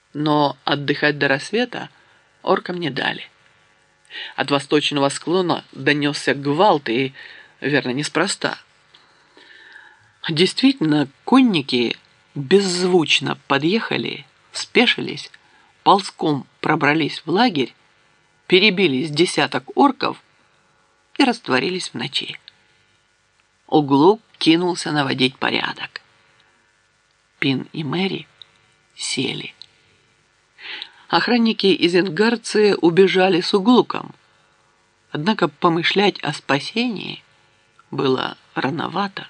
Но отдыхать до рассвета оркам не дали. От восточного склона донесся гвалт, и, верно, неспроста. Действительно, конники беззвучно подъехали, спешились, ползком пробрались в лагерь, перебили с десяток орков и растворились в ночи. Углук кинулся наводить порядок. Пин и Мэри сели. Охранники изенгарцы убежали с Углуком, однако помышлять о спасении было рановато.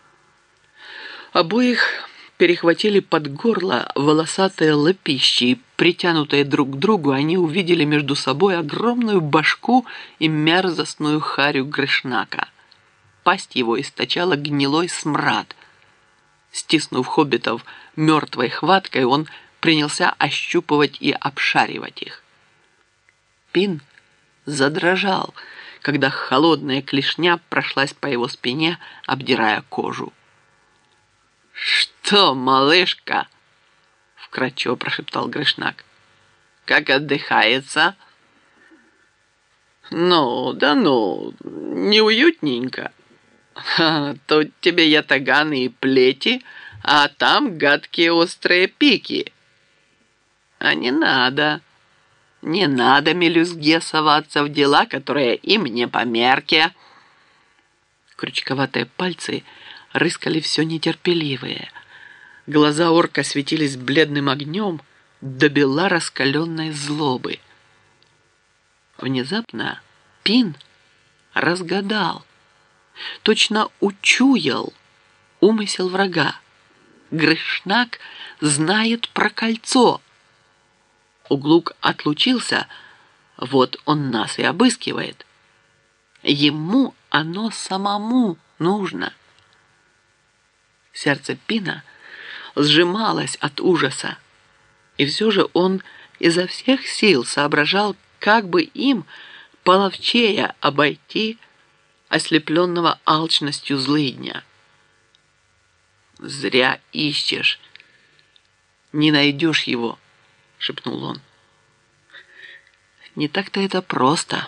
Обоих перехватили под горло волосатые лапищи, и, притянутые друг к другу, они увидели между собой огромную башку и мерзостную харю Грышнака. Пасть его источала гнилой смрад. Стиснув хоббитов мертвой хваткой, он принялся ощупывать и обшаривать их. Пин задрожал, когда холодная клешня прошлась по его спине, обдирая кожу. «Что, малышка?» — вкратчиво прошептал Грышнак. «Как отдыхается?» «Ну, да ну, неуютненько. Тут тебе ятаганы и плети, а там гадкие острые пики. А не надо мелюзге соваться в дела, которые им не по мерке». Крючковатые пальцы рыскали все нетерпеливые. Глаза орка светились бледным огнем до бела раскаленной злобы. Внезапно Пин разгадал, точно учуял умысел врага. Грышнак знает про кольцо. Углук отлучился, вот он нас и обыскивает. Ему оно самому нужно. Сердце Пина сжималось от ужаса, и все же он изо всех сил соображал, как бы им половчее обойти ослепленного алчностью злыдня. «Зря ищешь, не найдешь его», — шепнул он. «Не так-то это просто».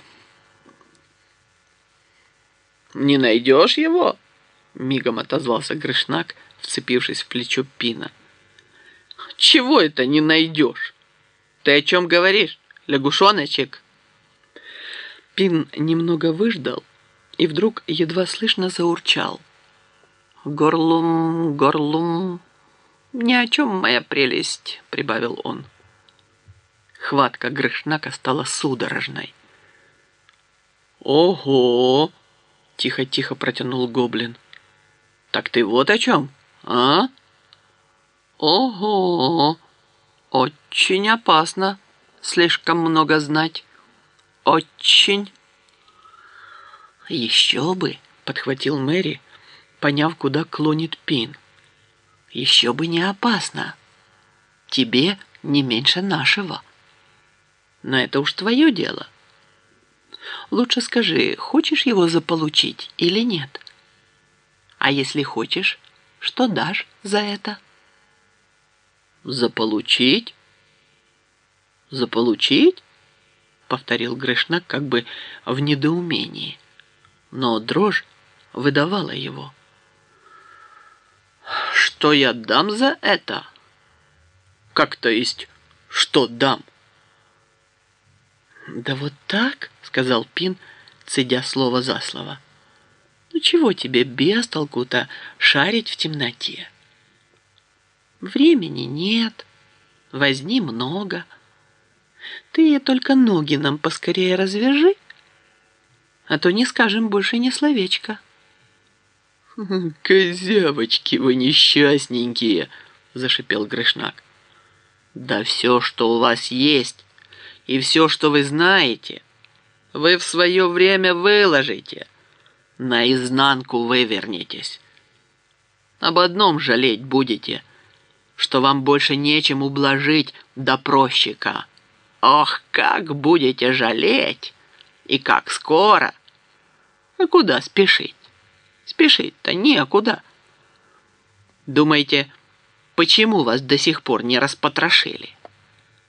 «Не найдешь его?» — мигом отозвался Грышнак, вцепившись в плечо Пина. «Чего это не найдешь? Ты о чем говоришь, лягушоночек?» Пин немного выждал и вдруг едва слышно заурчал. «Горлум, горлум, ни о чем, моя прелесть», — прибавил он. Хватка Грышнака стала судорожной. «Ого!» — тихо-тихо протянул гоблин. «Так ты вот о чем, а?» «Ого! Очень опасно слишком много знать. Очень!» «Еще бы!» — подхватил Мэри, поняв, куда клонит Пин. «Еще бы не опасно. Тебе не меньше нашего. Но это уж твое дело. Лучше скажи, хочешь его заполучить или нет? А если хочешь, что дашь за это?» «Заполучить? Заполучить?» — повторил Грышнак как бы в недоумении, но дрожь выдавала его. «Что я дам за это?» «Как то есть, что дам?» «Да вот так», — сказал Пин, цедя слово за слово. «Ну чего тебе без толку-то шарить в темноте? Времени нет, возни много. Ты только ноги нам поскорее развяжи, а то не скажем больше ни словечка». «Козявочки вы несчастненькие!» — зашипел Грышнак. «Да все, что у вас есть, и все, что вы знаете, вы в свое время выложите, наизнанку вывернетесь. Об одном жалеть будете, что вам больше нечем ублажить допросчика. Ох, как будете жалеть! И как скоро! А куда спешить? Спешить-то некуда. Думаете, почему вас до сих пор не распотрошили?